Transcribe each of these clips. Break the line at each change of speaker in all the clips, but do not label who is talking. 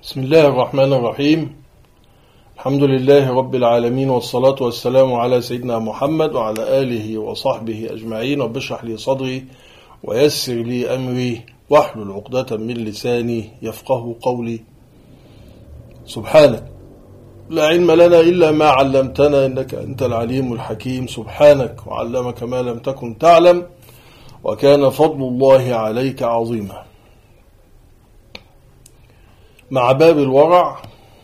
بسم الله الرحمن الرحيم. الحمد لله رب العالمين، والصلاة والسلام على سيدنا محمد وعلى آله وصحبه أجمعين. رب اشرح لي صدري ويسر لي أمري واحلل عقدة من لساني يفقه قولي. سبحانك لا علم لنا إلا ما علمتنا إنك أنت العليم الحكيم. سبحانك وعلمك ما لم تكن تعلم وكان فضل الله عليك عظيما. مع باب الورع،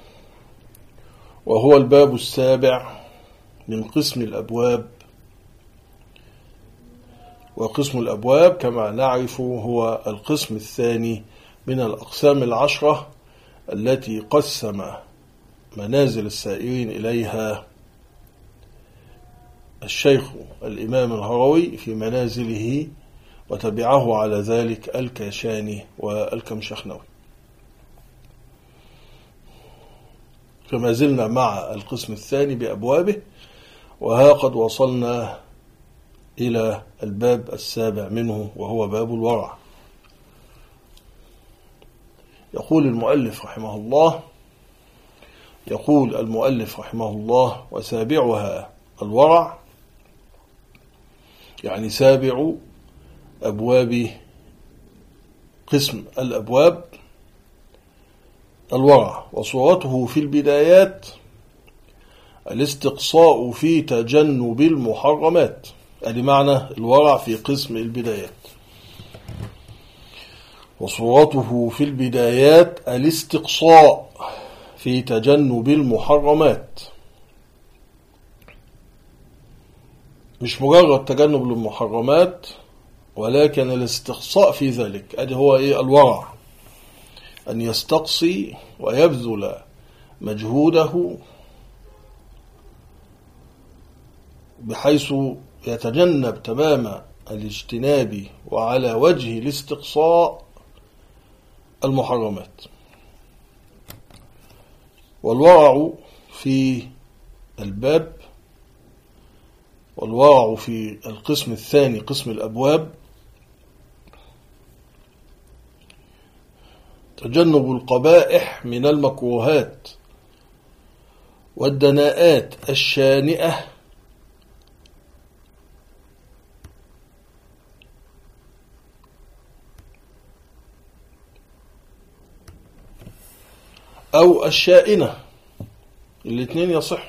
وهو الباب السابع من قسم الأبواب. وقسم الأبواب كما نعرف هو القسم الثاني من الأقسام العشرة التي قسم منازل السائرين إليها الشيخ الإمام الهروي في منازله، وتبعه على ذلك الكاشاني والكمشخنوي. فما زلنا مع القسم الثاني بأبوابه، وها قد وصلنا إلى الباب السابع منه، وهو باب الورع. يقول المؤلف رحمه الله وسابعها الورع، يعني سابع أبواب قسم الأبواب الورع. وصورته في البدايات الاستقصاء في تجنب المحرمات. هذا معنى الورع في قسم البدايات. وصورته في البدايات الاستقصاء في تجنب المحرمات، مش مجرد تجنب المحرمات ولكن الاستقصاء في ذلك. هذا هو الورع، أن يستقصي ويبذل مجهوده بحيث يتجنب تمام الاجتناب وعلى وجه الاستقصاء المحرمات. والورع في الباب، والورع في القسم الثاني قسم الأبواب، تجنب القبائح من المكروهات والدناءات الشانئة أو الشائنة، الاثنين يصح.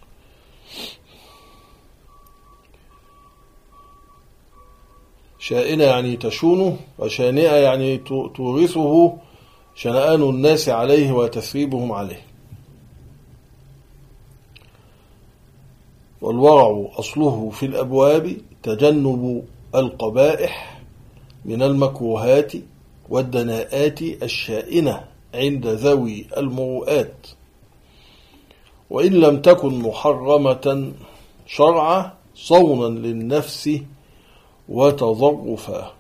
شائنة يعني تشونه، وشانئة يعني تورثه شنآن الناس عليه وتثريبهم عليه. والورع أصله في الأبواب تجنب القبائح من المكروهات والدناءات الشائنة عند ذوي المروءات، وإن لم تكن محرمة شرعا صونا للنفس وتظرفا.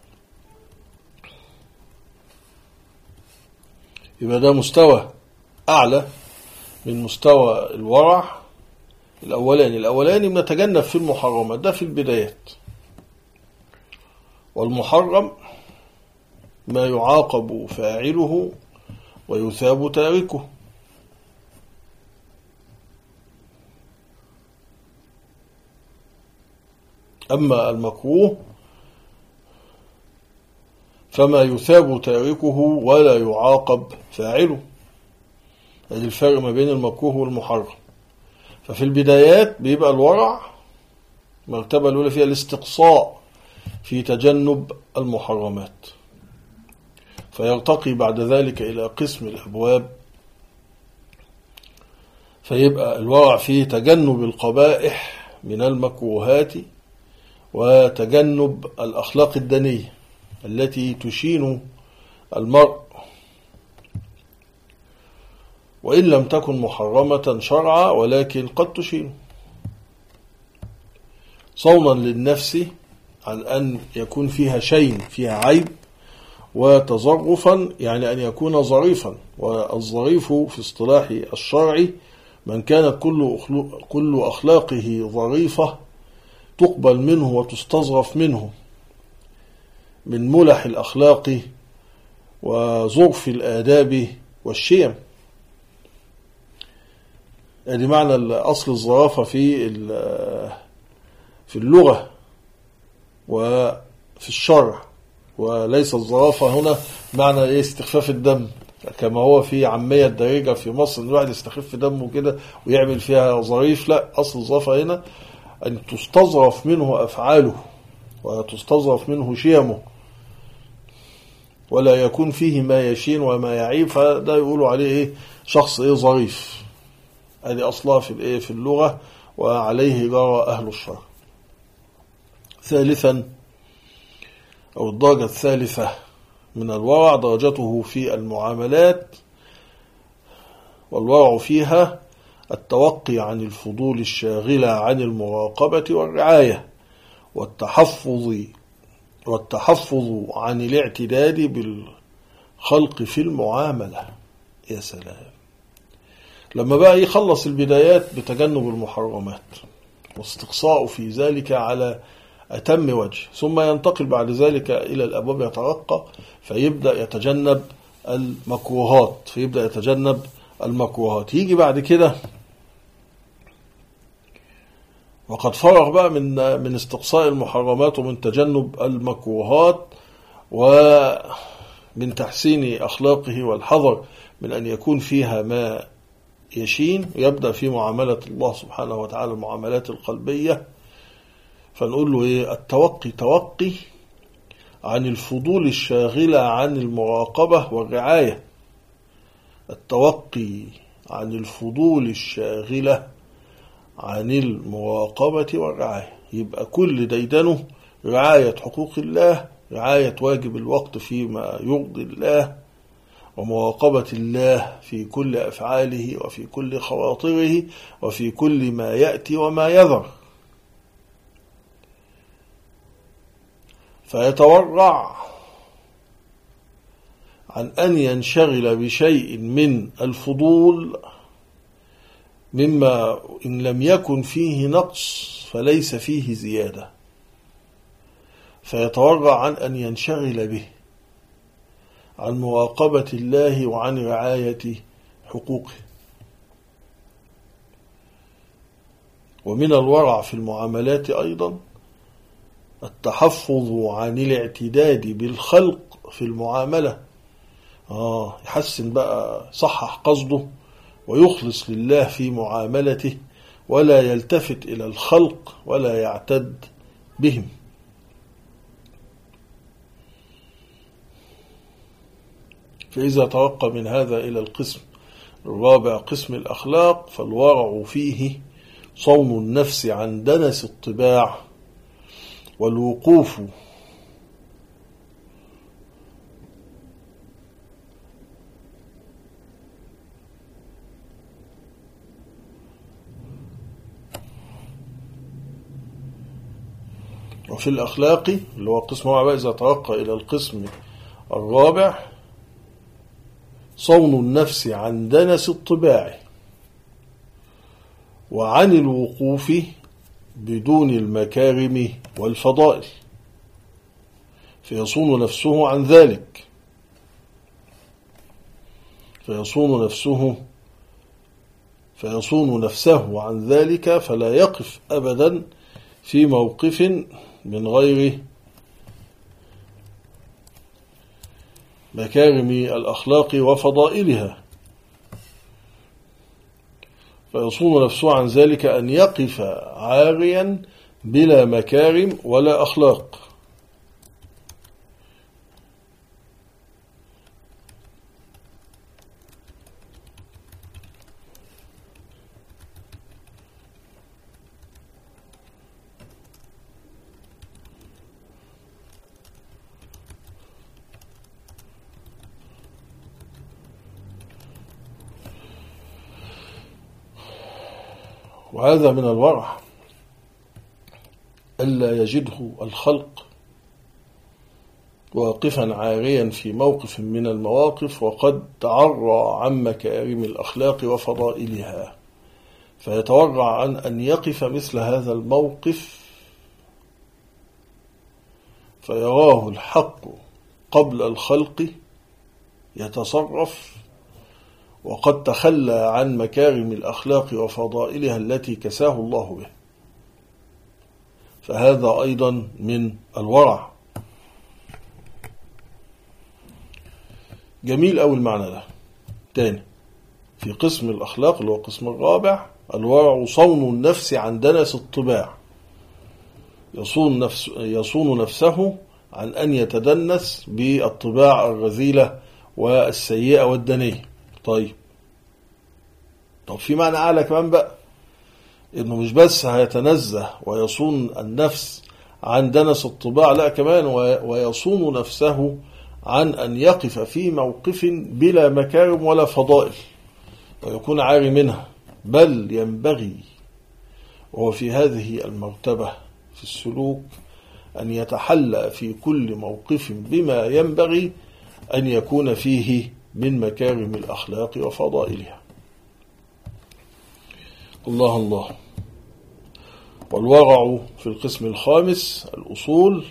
يبقى ده مستوى أعلى من مستوى الورع الأولاني بنتجنب في المحرمات، ده في البدايات. والمحرم ما يعاقب فاعله ويثاب تاركه. أما المكروه فما يثاب تاركه ولا يعاقب فاعله. هذا الفرق ما بين المكروه والمحرم. ففي البدايات بيبقى الورع المرتبة الأولى فيها الاستقصاء في تجنب المحرمات، فيرتقي بعد ذلك إلى قسم الأبواب، فيبقى الورع فيه تجنب القبائح من المكروهات وتجنب الأخلاق الدنية التي تشين المرء، وإن لم تكن محرمة شرعا ولكن قد تشين، صونا للنفس عن أن يكون فيها شيء، فيها عيب، وتظرفا يعني أن يكون ظريفا. والظريف في اصطلاح الشرع من كانت كل أخلاقه ظريفة تقبل منه وتستظرف منه من ملح الأخلاق وظرف الآداب والشيم. يعني معنى أصل الظرافة في اللغة وفي الشرع، وليس الظرافة هنا معنى إيه استخفاف الدم كما هو في عامية دارجة في مصر، إن الواحد يستخف دمه كده ويعمل فيها ظريف. لا، أصل الظرافة هنا أن تستظرف منه أفعاله وتستظرف منه شيمه، ولا يكون فيه ما يشين وما يعيب، فده يقولوا عليه إيه شخص إيه ظريف. هذه أصلها في الإيه في اللغة، وعليه جرى أهل الشرع. ثالثا، أو الدرجة الثالثة من الورع درجته في المعاملات، والورع فيها التوقي عن الفضول الشاغلة عن المراقبة والرعاية، والتحفظ عن الاعتداد بالخلق في المعاملة. يا سلام، لما بقى يخلص البدايات بتجنب المحرمات واستقصاء في ذلك على أتم وجه، ثم ينتقل بعد ذلك إلى الأبواب يترقى فيبدأ يتجنب المكروهات. يجي بعد كده وقد فرغ بقى من استقصاء المحرمات ومن تجنب المكروهات ومن تحسين أخلاقه والحذر من أن يكون فيها ما يشين، يبدأ في معاملة الله سبحانه وتعالى المعاملات القلبية. فنقول له إيه؟ توقي عن الفضول الشاغلة عن المراقبة والرعاية. التوقي عن الفضول الشاغلة عن المراقبة والرعاية، يبقى كل ديدنه رعاية حقوق الله، رعاية واجب الوقت فيما يرضي الله، ومراقبة الله في كل أفعاله وفي كل خواطره وفي كل ما يأتي وما يذر. فيتورع عن أن ينشغل بشيء من الفضول مما إن لم يكن فيه نقص فليس فيه زيادة، فيتورع عن أن ينشغل به، عن مراقبة الله وعن رعاية حقوقه. ومن الورع في المعاملات أيضا التحفظ عن الاعتداد بالخلق في المعاملة. يحسن بقى، صحح قصده ويخلص لله في معاملته، ولا يلتفت إلى الخلق ولا يعتد بهم. فإذا ترقى من هذا إلى القسم الرابع، قسم الأخلاق، فالورع فيه صون النفس عن دنس الطباع، والوقوف وفي الأخلاق اللي هو قسم الرابع إذا ترقى إلى القسم الرابع صون النفس عن دنس الطباع وعن الوقوف بدون المكارم والفضائل، فيصون نفسه عن ذلك، فيصون نفسه عن ذلك، فلا يقف أبدا في موقف من غير مكارم الأخلاق وفضائلها. فيصون نفسه عن ذلك أن يقف عاريا بلا مكارم ولا أخلاق. وهذا من الورع ألا يجده الخلق واقفا عاريا في موقف من المواقف وقد تعرى عن مكارم الأخلاق وفضائلها، فيتورع عن أن يقف مثل هذا الموقف فيراه الحق قبل الخلق يتصرف وقد تخلى عن مكارم الأخلاق وفضائلها التي كساه الله بها، فهذا أيضا من الورع. جميل أوي المعنى ده. تاني، في قسم الأخلاق اللي هو القسم الرابع، الورع صون النفس عن دنس الطباع، يصون نفسه عن أن يتدنس بالطباع الرذيلة والسيئة والدنية. طب في معنى أعلى كمان بقى، إنه مش بس هيتنزه ويصون النفس عن دنس الطباع، لا كمان ويصون نفسه عن أن يقف في موقف بلا مكارم ولا فضائل ويكون عاري منها، بل ينبغي وهو في هذه المرتبة في السلوك أن يتحلى في كل موقف بما ينبغي أن يكون فيه من مكارم الأخلاق وفضائلها. الله الله. والورع في القسم الخامس الأصول،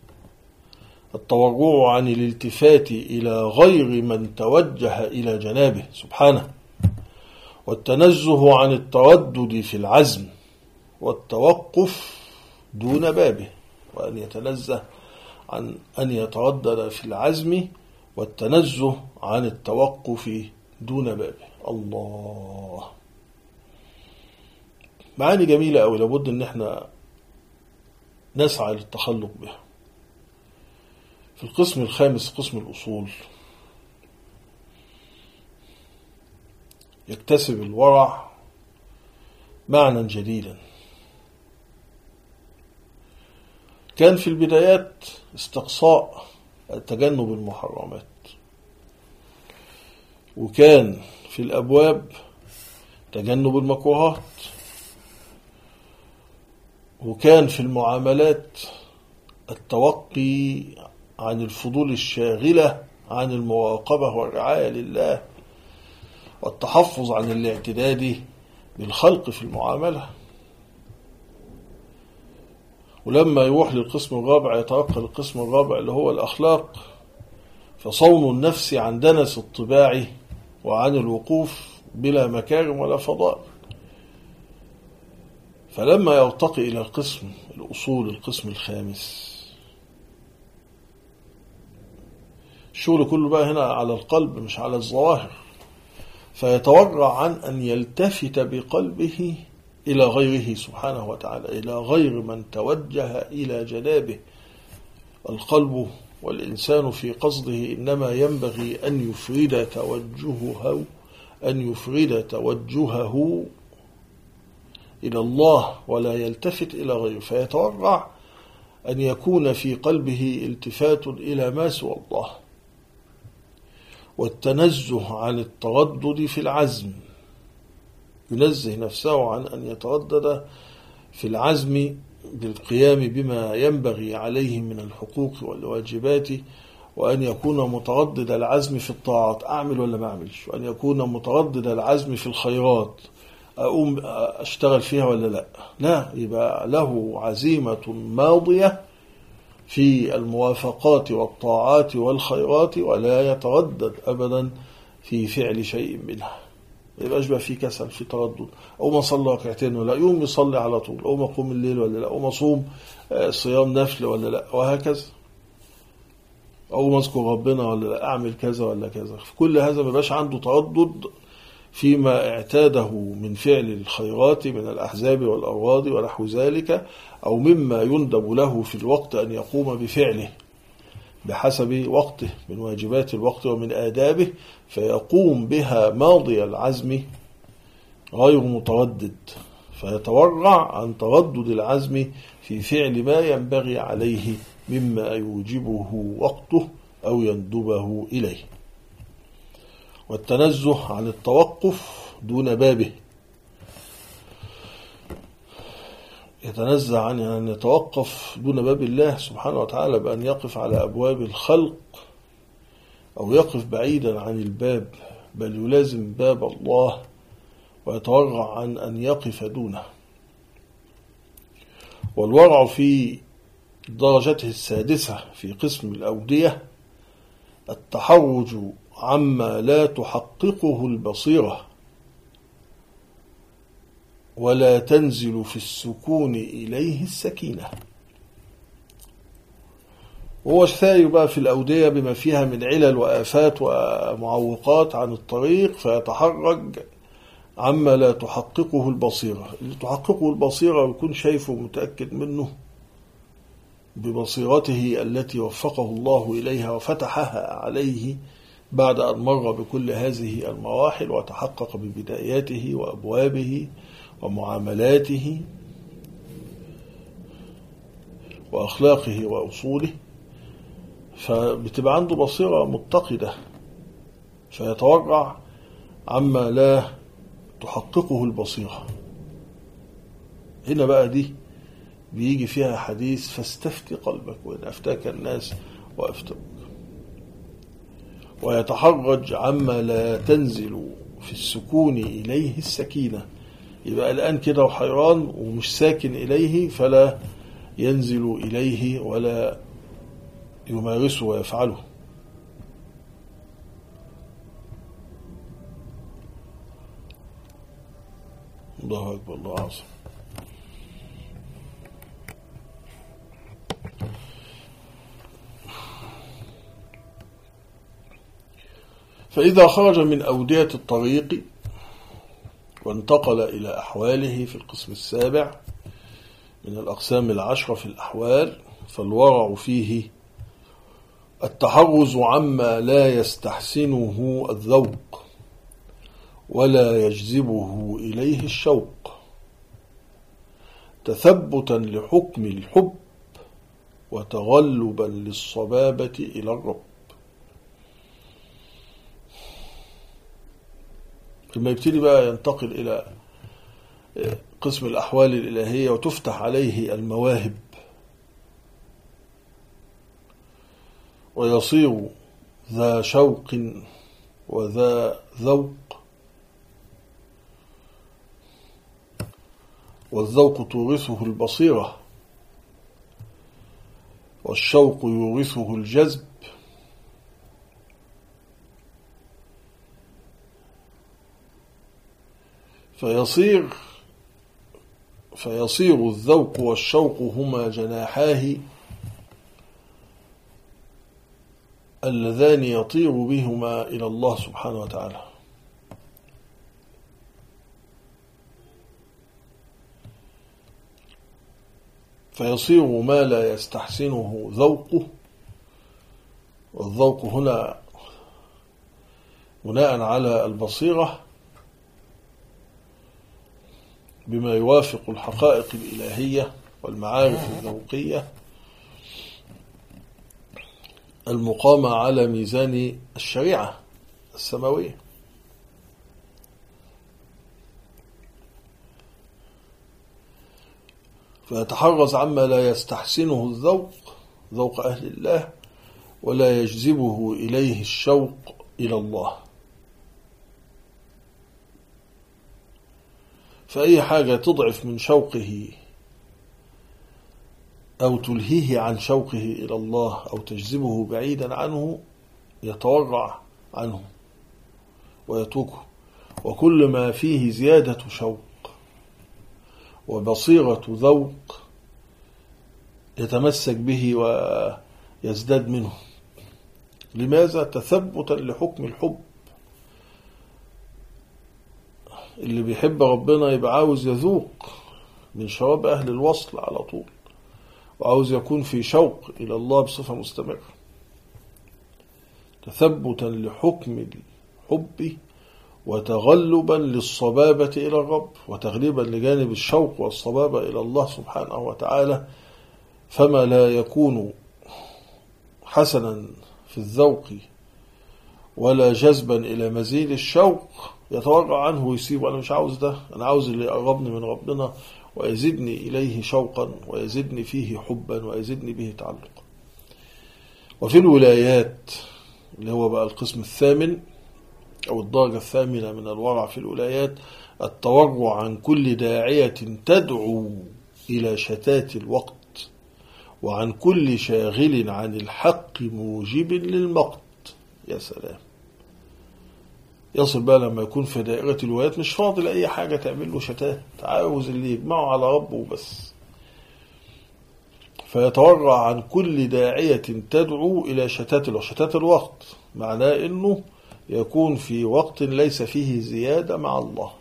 التورع عن الالتفات إلى غير من توجه إلى جنابه سبحانه، والتنزه عن التردد في العزم والتوقف دون بابه، وأن يتنزه عن أن يتردد في العزم والتنزه عن التوقف دون بابه. الله، معاني جميلة أوي لابد أن احنا نسعى للتخلق بها. في القسم الخامس قسم الأصول، يكتسب الورع معنى جديدا. كان في البدايات استقصاء تجنب المحرمات، وكان في الأبواب تجنب المكروهات، وكان في المعاملات التوقي عن الفضول الشاغلة عن المراقبة والرعاية لله، والتحفظ عن الاعتداد بالخلق في المعاملة. ولما يروح للقسم الرابع يترقى للقسم الرابع اللي هو الأخلاق، فصون النفس عن دنس الطباع وعن الوقوف بلا مكارم ولا فضائل. فلما يرتقي إلى القسم الأصول القسم الخامس، الشغل كله بقى هنا على القلب مش على الظواهر، فيتورع عن أن يلتفت بقلبه إلى غيره سبحانه وتعالى، إلى غير من توجه إلى جنابه. القلب والإنسان في قصده إنما ينبغي أن يفرد توجهه إلى الله ولا يلتفت إلى غيره، فيتورع أن يكون في قلبه التفات إلى ما سوى الله، والتنزه عن التردد في العزم، ينزه نفسه عن أن يتردد في العزم بالقيام بما ينبغي عليه من الحقوق والواجبات، وأن يكون متردد العزم في الطاعات، أعمل ولا ما أعملش، وأن يكون متردد العزم في الخيرات، أقوم أشتغل فيها ولا لا، يبقى له عزيمة ماضية في الموافقات والطاعات والخيرات، ولا يتردد أبدا في فعل شيء منها. يبقاش بقى في كسل، في تردد، أو ما صلى ركعتين ولا يوم يصلي على طول، أو ما قوم الليل ولا لا، أو ما صوم صيام نفل ولا لا، وهكذا، أو ما اذكر ربنا ولا لا، أعمل كذا ولا كذا. في كل هذا ما يبقاش عنده تردد فيما اعتاده من فعل الخيرات من الأحزاب والأوراد ونحو ذلك، أو مما يندب له في الوقت أن يقوم بفعله بحسب وقته من واجبات الوقت ومن آدابه، فيقوم بها ماضي العزم غير متردد، فيتورع عن تردد العزم في فعل ما ينبغي عليه مما يوجبه وقته أو يندبه إليه. والتنزه عن التوقف دون بابه، يتنزه عن أن يتوقف دون باب الله سبحانه وتعالى بأن يقف على أبواب الخلق، أو يقف بعيدا عن الباب، بل يلازم باب الله ويتورع عن أن يقف دونه. والورع في درجته السادسة في قسم الأودية، التحرج عما لا تحققه البصيرة ولا تنزل في السكون إليه السكينة. وهو الثاني بقى في الأودية بما فيها من علل وآفات ومعوقات عن الطريق، فيتحرج عما لا تحققه البصيرة. اللي تحققه البصيرة ويكون شايفه متأكد منه ببصيرته التي وفقه الله إليها وفتحها عليه بعد أن مر بكل هذه المراحل وتحقق ببداياته وأبوابه ومعاملاته وأخلاقه وأصوله، فبتبقى عنده بصيرة متقدة، فيتورع عما لا تحققه البصيرة. هنا بقى دي بيجي فيها حديث فاستفتي قلبك وإن أفتاك الناس وأفتوك. ويتحرج عما لا تنزل في السكون إليه السكينة، يبقى الآن كده وحيران ومش ساكن إليه، فلا ينزل إليه ولا يمارسه ويفعله. الله أكبر، الله أعظم. فإذا خرج من أودية الطريق وانتقل إلى أحواله في القسم السابع من الأقسام العشرة في الأحوال، فالورع فيه التحرز عما لا يستحسنه الذوق ولا يجذبه إليه الشوق، تثبتا لحكم الحب وتغلبا للصبابة إلى الرب. لما يبتدي بقى ينتقل إلى قسم الأحوال الإلهية وتفتح عليه المواهب ويصير ذا شوق وذا ذوق، والذوق تورثه البصيرة والشوق يورثه الجذب، فيصير الذوق والشوق هما جناحاه اللذان يطير بهما إلى الله سبحانه وتعالى. فيصير ما لا يستحسنه ذوقه، والذوق هنا بناء على البصيرة بما يوافق الحقائق الإلهية والمعارف الذوقية المقامة على ميزان الشريعة السماوية. فيتحرز عما لا يستحسنه الذوق، ذوق أهل الله، ولا يجذبه إليه الشوق إلى الله. فأي حاجة تضعف من شوقه أو تلهيه عن شوقه إلى الله أو تجذبه بعيدا عنه يتورع عنه ويتركه، وكل ما فيه زيادة شوق وبصيرة ذوق يتمسك به ويزداد منه. لماذا؟ تثبتا لحكم الحب. اللي بيحب ربنا يبقى عاوز يذوق من شراب أهل الوصل على طول، وعاوز يكون في شوق إلى الله بصفة مستمرة، تثبتا لحكم الحب وتغلبا للصبابة إلى الرب، وتغليبا لجانب الشوق والصبابة إلى الله سبحانه وتعالى. فما لا يكون حسنا في الذوق ولا جذبا إلى مزيد الشوق يتورع عنه ويسيب. أنا مش عاوز ده، أنا عاوز اللي يقربني من ربنا ويزدني إليه شوقا ويزدني فيه حبا ويزدني به تعلقا. وفي الولايات اللي هو بقى القسم الثامن أو الدرجة الثامنة من الورع في الولايات، التورع عن كل داعية تدعو إلى شتات الوقت، وعن كل شاغل عن الحق موجب للمقت. يا سلام، يصل بقى لما يكون في دائرة الولايات مش فاضل أي حاجة تعمل له شتات، عاوز اللي يجمعه على ربه بس. فيتورع عن كل داعية تدعو إلى شتات الوقت. شتات الوقت معناه أنه يكون في وقت ليس فيه زيادة مع الله،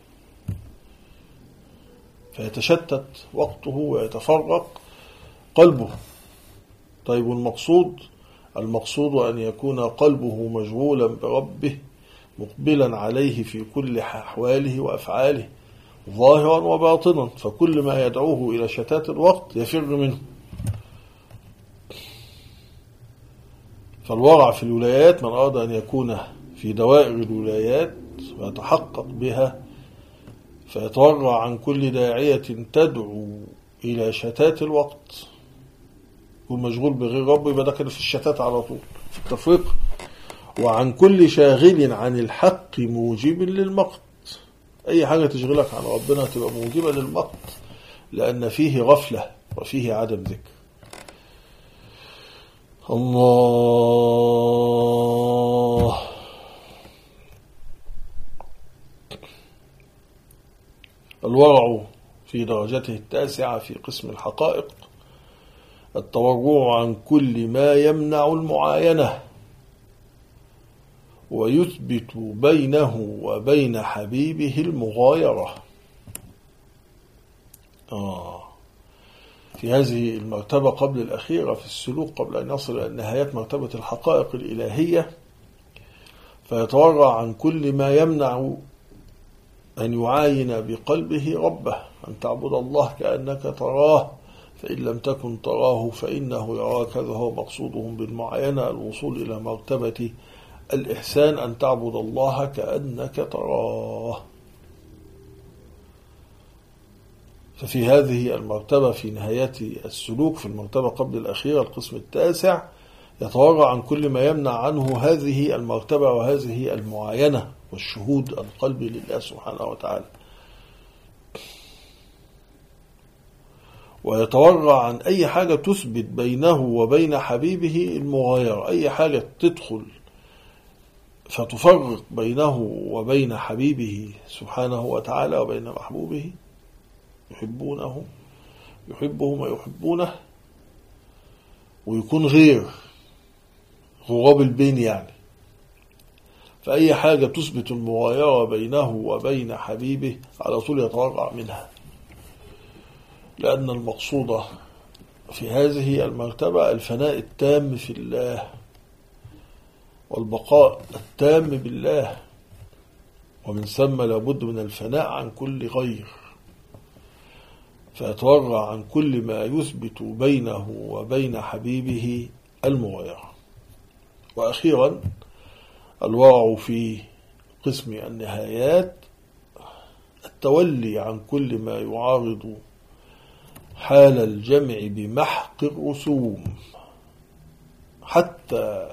فيتشتت وقته ويتفرق قلبه. طيب المقصود أن يكون قلبه مشغولا بربه مقبلا عليه في كل أحواله وأفعاله ظاهرا وباطنا، فكل ما يدعوه إلى شتات الوقت يفر منه. فالورع في الولايات، من أراد أن يكون في دوائر الولايات ويتحقق بها، فيتورع عن كل داعية تدعو إلى شتات الوقت، يكون مشغول بغير ربه، يبقى ده كده في الشتات على طول، في التفريق. وعن كل شاغل عن الحق موجب للمقت، أي حاجة تشغلك عن ربنا تبقى موجبة للمقت، لأن فيه غفلة وفيه عدم ذكر. الله. الورع في درجته التاسعة في قسم الحقائق التورع عن كل ما يمنع المعاينة ويثبت بينه وبين حبيبه المغايرة. في هذه المرتبة قبل الأخيرة في السلوك، قبل أن يصل إلى نهاية مرتبة الحقائق الإلهية، فيتورع عن كل ما يمنع أن يعاين بقلبه ربه، أن تعبد الله كأنك تراه، فإن لم تكن تراه فإنه يراك. هذا هو مقصودهم بالمعاينة، الوصول إلى مرتبة الإحسان، أن تعبد الله كأنك تراه. ففي هذه المرتبة في نهاية السلوك، في المرتبة قبل الأخيرة القسم التاسع، يتورع عن كل ما يمنع عنه هذه المرتبة وهذه المعاينة والشهود القلبي لله سبحانه وتعالى. ويتورع عن أي حاجة تثبت بينه وبين حبيبه المغايرة، أي حاجة تدخل فتفرق بينه وبين حبيبه سبحانه وتعالى وبين محبوبه، يحبهم ويحبونه، ويكون غير غراب البين يعني. فأي حاجة تثبت المغايرة بينه وبين حبيبه على طول يتورع منها، لأن المقصود في هذه المرتبة الفناء التام في الله والبقاء التام بالله، ومن ثم لابد من الفناء عن كل غير، فيتورع عن كل ما يثبت بينه وبين حبيبه المغايرة. وأخيرا الورع في قسم النهايات التولي عن كل ما يعارض حال الجمع بمحق الرسوم، حتى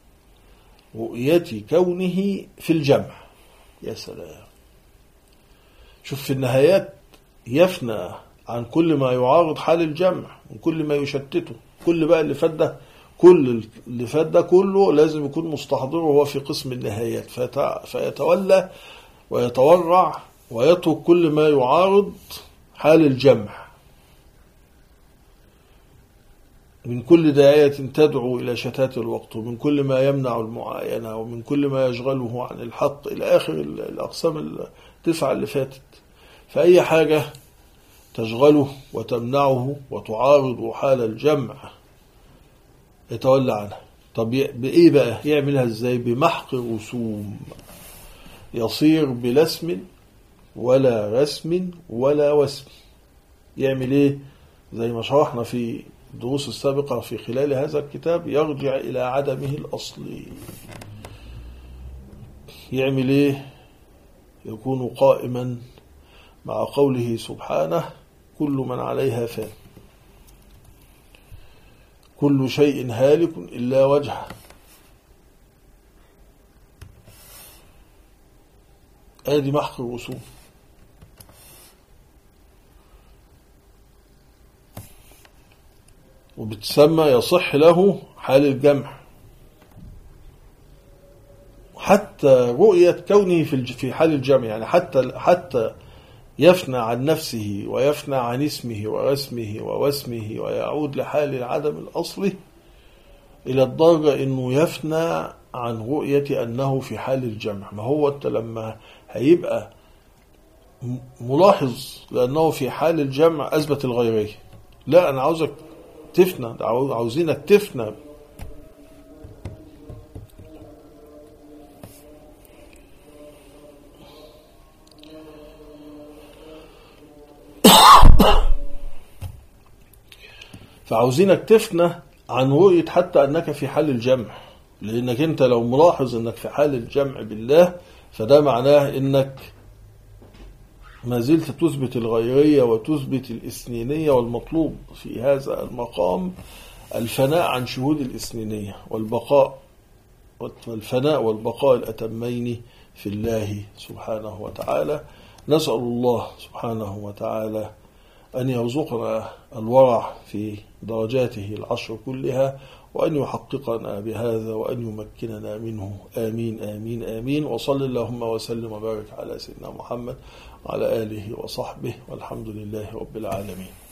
رؤية كونه في الجمع. يا سلام، شوف في النهايات يفنى عن كل ما يعارض حال الجمع وكل ما يشتته، كل بقى اللي فات ده كله لازم يكون مستحضره هو في قسم النهايات، فيتولى ويتورع ويترك كل ما يعارض حال الجمع من كل داعية تدعو إلى شتات الوقت، ومن كل ما يمنع المعاينة، ومن كل ما يشغله عن الحق، إلى آخر الأقسام التسعة اللي فاتت. فأي حاجة تشغله وتمنعه وتعارض حال الجمع يتولى عنها. طب بإيه بقى يعملها إزاي؟ بمحق الرسوم، يصير بلا اسم ولا رسم ولا وسم. يعمل إيه؟ زي ما شرحنا في الدروس السابقة في خلال هذا الكتاب، يرجع إلى عدمه الأصلي. يعمل إيه؟ يكون قائما مع قوله سبحانه: كل من عليها فان، كل شيء هالك إلا وجهه. آدي محق الرسوم. وبتسمى يصح له حال الجمع، حتى رؤية كونه في حال الجمع، يعني حتى يفنى عن نفسه ويفنى عن اسمه ورسمه ووسمه ويعود لحال العدم الأصلي، إلى الدرجة أنه يفنى عن رؤية أنه في حال الجمع. ما هو أنت لما هيبقى ملاحظ لأنه في حال الجمع أثبت الغيرية. لا، أنا عاوزك تفنى، عاوزينك تفنى. فعاوزينك تفنى عن رؤية حتى أنك في حال الجمع، لأنك أنت لو ملاحظ أنك في حال الجمع بالله فده معناه أنك ما زلت تثبت الغيرية وتثبت الإثنينية، والمطلوب في هذا المقام الفناء عن شهود الإثنينية والفناء والبقاء الأتمين في الله سبحانه وتعالى. نسأل الله سبحانه وتعالى أن يرزقنا الورع في درجاته العشر كلها، وأن يحققنا بهذا وأن يمكننا منه. آمين آمين آمين. وصل اللهم وسلم وبارك على سيدنا محمد وعلى آله وصحبه، والحمد لله رب العالمين.